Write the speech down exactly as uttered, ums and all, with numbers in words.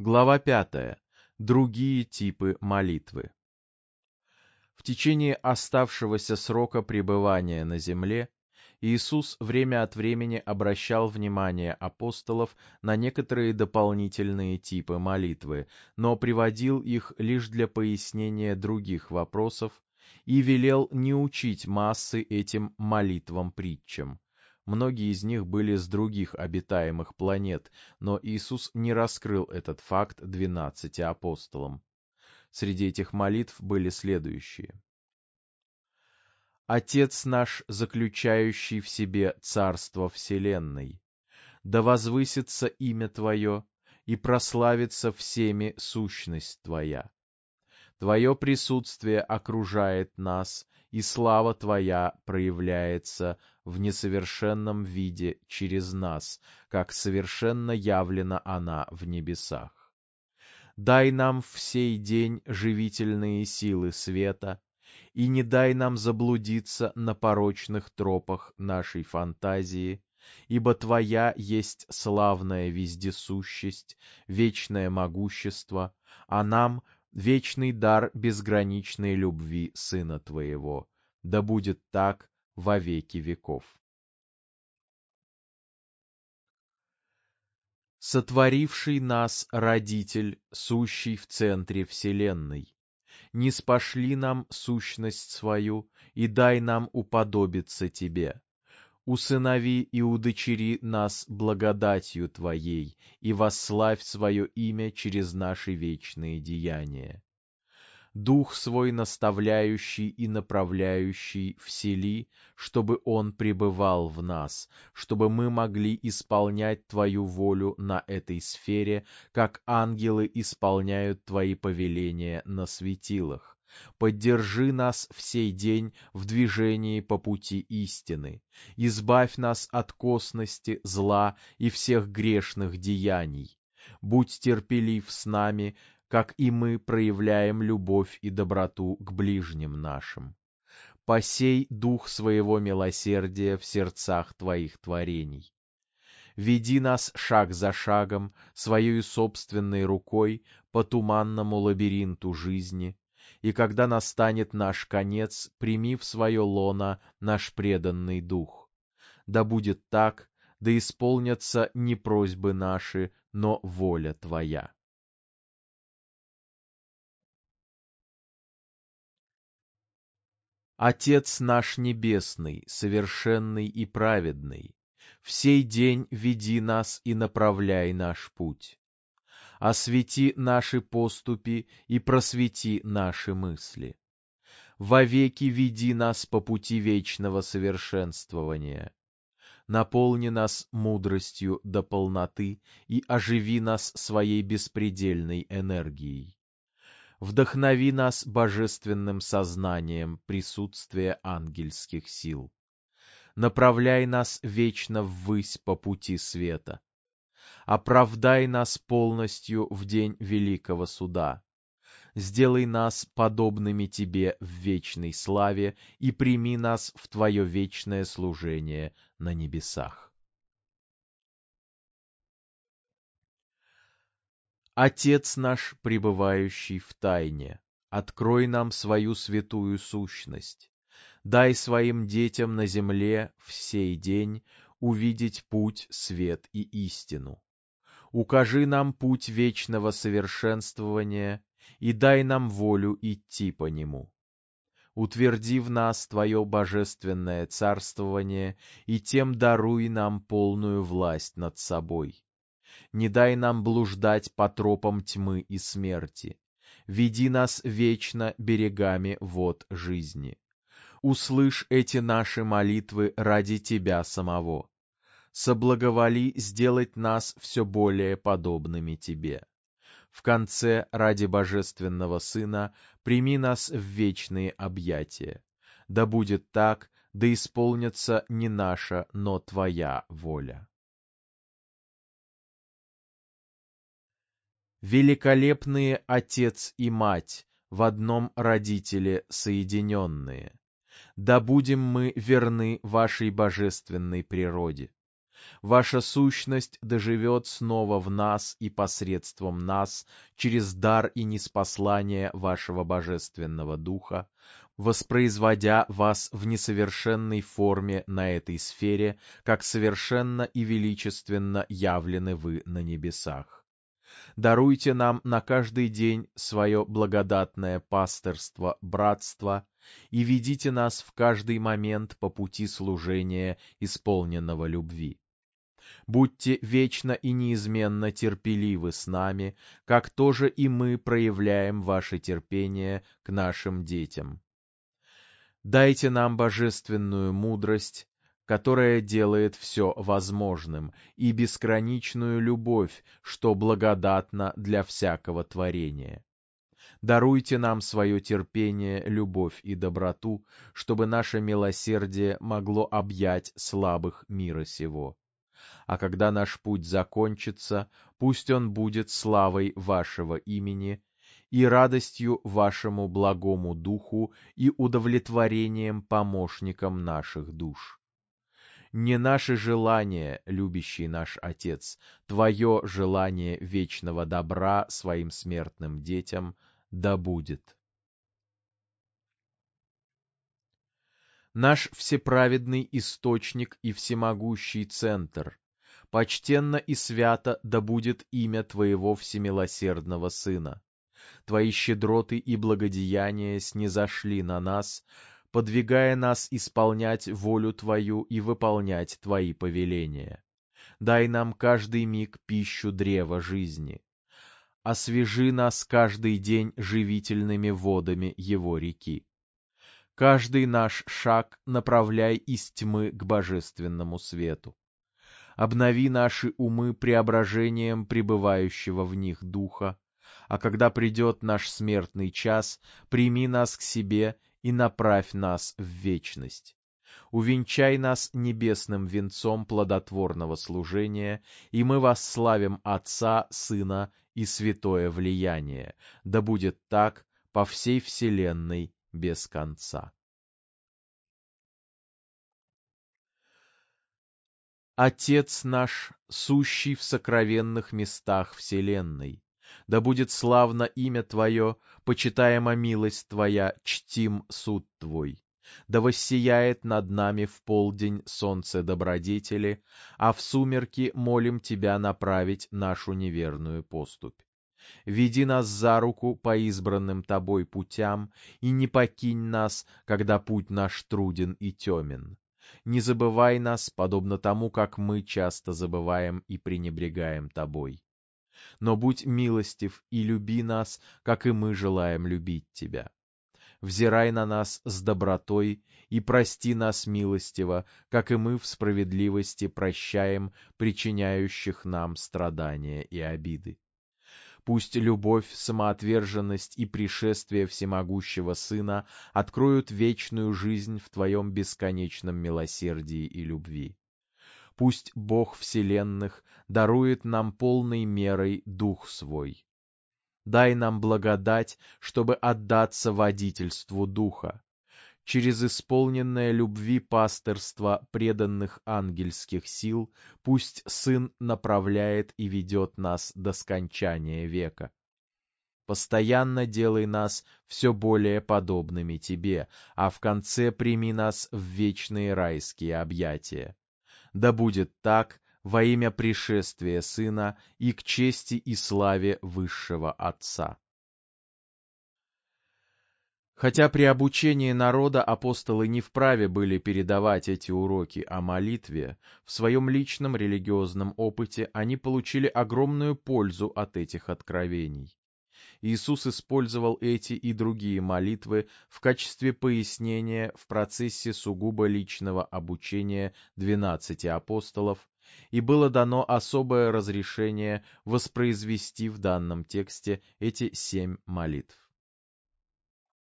Глава пятая. Другие типы молитвы. В течение оставшегося срока пребывания на земле Иисус время от времени обращал внимание апостолов на некоторые дополнительные типы молитвы, но приводил их лишь для пояснения других вопросов и велел не учить массы этим молитвам-притчам. Многие из них были с других обитаемых планет, но Иисус не раскрыл этот факт двенадцати апостолам. Среди этих молитв были следующие. «Отец наш, заключающий в себе царство вселенной, да возвысится имя Твое, и прославится всеми сущность Твоя. Твое присутствие окружает нас, и слава Твоя проявляется в несовершенном виде через нас, как совершенно явлена она в небесах. Дай нам в сей день живительные силы света, и не дай нам заблудиться на порочных тропах нашей фантазии, ибо Твоя есть славная вездесущесть, вечное могущество, а нам вечный дар безграничной любви Сына Твоего. Да будет так во веки веков. Сотворивший нас Родитель, сущий в центре вселенной, ниспошли нам сущность свою, и дай нам уподобиться Тебе. Усынови и удочери нас благодатью Твоей, и восславь свое имя через наши вечные деяния. Дух свой наставляющий и направляющий всели, чтобы Он пребывал в нас, чтобы мы могли исполнять Твою волю на этой сфере, как ангелы исполняют Твои повеления на светилах. Поддержи нас в сей день в движении по пути истины. Избавь нас от косности, зла и всех грешных деяний. Будь терпелив с нами, как и мы проявляем любовь и доброту к ближним нашим. Посей дух своего милосердия в сердцах Твоих творений. Веди нас шаг за шагом, своей собственной рукой, по туманному лабиринту жизни, и когда настанет наш конец, прими в свое лоно наш преданный дух. Да будет так, да исполнятся не просьбы наши, но воля Твоя. Отец наш Небесный, совершенный и праведный, в сей день веди нас и направляй наш путь. Освети наши поступи и просвети наши мысли. Вовеки веди нас по пути вечного совершенствования. Наполни нас мудростью до полноты и оживи нас своей беспредельной энергией. Вдохнови нас божественным сознанием присутствия ангельских сил. Направляй нас вечно ввысь по пути света. Оправдай нас полностью в день великого суда. Сделай нас подобными Тебе в вечной славе и прими нас в Твое вечное служение на небесах. Отец наш, пребывающий в тайне, открой нам свою святую сущность. Дай своим детям на земле в сей день увидеть путь, свет и истину. Укажи нам путь вечного совершенствования и дай нам волю идти по нему. Утверди в нас Твое божественное царствование и тем даруй нам полную власть над собой. Не дай нам блуждать по тропам тьмы и смерти. Веди нас вечно берегами вод жизни. Услышь эти наши молитвы ради Тебя самого. Соблаговоли сделать нас все более подобными Тебе. В конце, ради Божественного Сына, прими нас в вечные объятия. Да будет так, да исполнится не наша, но Твоя воля. Великолепные Отец и Мать, в одном Родителе соединенные, да будем мы верны Вашей божественной природе. Ваша сущность доживет снова в нас и посредством нас, через дар и ниспослание вашего Божественного Духа, воспроизводя вас в несовершенной форме на этой сфере, как совершенно и величественно явлены вы на небесах. Даруйте нам на каждый день свое благодатное пастырство, братство, и ведите нас в каждый момент по пути служения, исполненного любви. Будьте вечно и неизменно терпеливы с нами, как тоже и мы проявляем ваше терпение к нашим детям. Дайте нам божественную мудрость, которая делает все возможным, и безграничную любовь, что благодатно для всякого творения. Даруйте нам свое терпение, любовь и доброту, чтобы наше милосердие могло объять слабых мира сего. А когда наш путь закончится, пусть он будет славой вашего имени и радостью вашему благому духу и удовлетворением помощникам наших душ. Не наше желание, любящий наш Отец, Твое желание вечного добра своим смертным детям да будет. Наш всеправедный источник и всемогущий центр, почтенно и свято да будет имя Твоего всемилосердного Сына. Твои щедроты и благодеяния снизошли на нас, подвигая нас исполнять волю Твою и выполнять Твои повеления. Дай нам каждый миг пищу древа жизни. Освежи нас каждый день живительными водами его реки. Каждый наш шаг направляй из тьмы к божественному свету. Обнови наши умы преображением пребывающего в них Духа, а когда придет наш смертный час, прими нас к себе и направь нас в вечность. Увенчай нас небесным венцом плодотворного служения, и мы восславим Отца, Сына и Святое Влияние. Да будет так по всей вселенной без конца. Отец наш, сущий в сокровенных местах вселенной, да будет славно имя Твое, почитаема милость Твоя, чтим суд Твой. Да воссияет над нами в полдень солнце добродетели, а в сумерки молим Тебя направить нашу неверную поступь. Веди нас за руку по избранным Тобой путям, и не покинь нас, когда путь наш труден и темен. Не забывай нас, подобно тому, как мы часто забываем и пренебрегаем Тобой. Но будь милостив и люби нас, как и мы желаем любить Тебя. Взирай на нас с добротой и прости нас милостиво, как и мы в справедливости прощаем причиняющих нам страдания и обиды. Пусть любовь, самоотверженность и пришествие всемогущего Сына откроют вечную жизнь в Твоем бесконечном милосердии и любви. Пусть Бог вселенных дарует нам полной мерой Дух Свой. Дай нам благодать, чтобы отдаться водительству Духа. Через исполненное любви пастырство преданных ангельских сил пусть Сын направляет и ведет нас до скончания века. Постоянно делай нас все более подобными Тебе, а в конце прими нас в вечные райские объятия. Да будет так во имя пришествия Сына и к чести и славе Высшего Отца. Хотя при обучении народа апостолы не вправе были передавать эти уроки о молитве, в своем личном религиозном опыте они получили огромную пользу от этих откровений. Иисус использовал эти и другие молитвы в качестве пояснения в процессе сугубо личного обучения двенадцати апостолов, и было дано особое разрешение воспроизвести в данном тексте эти семь молитв.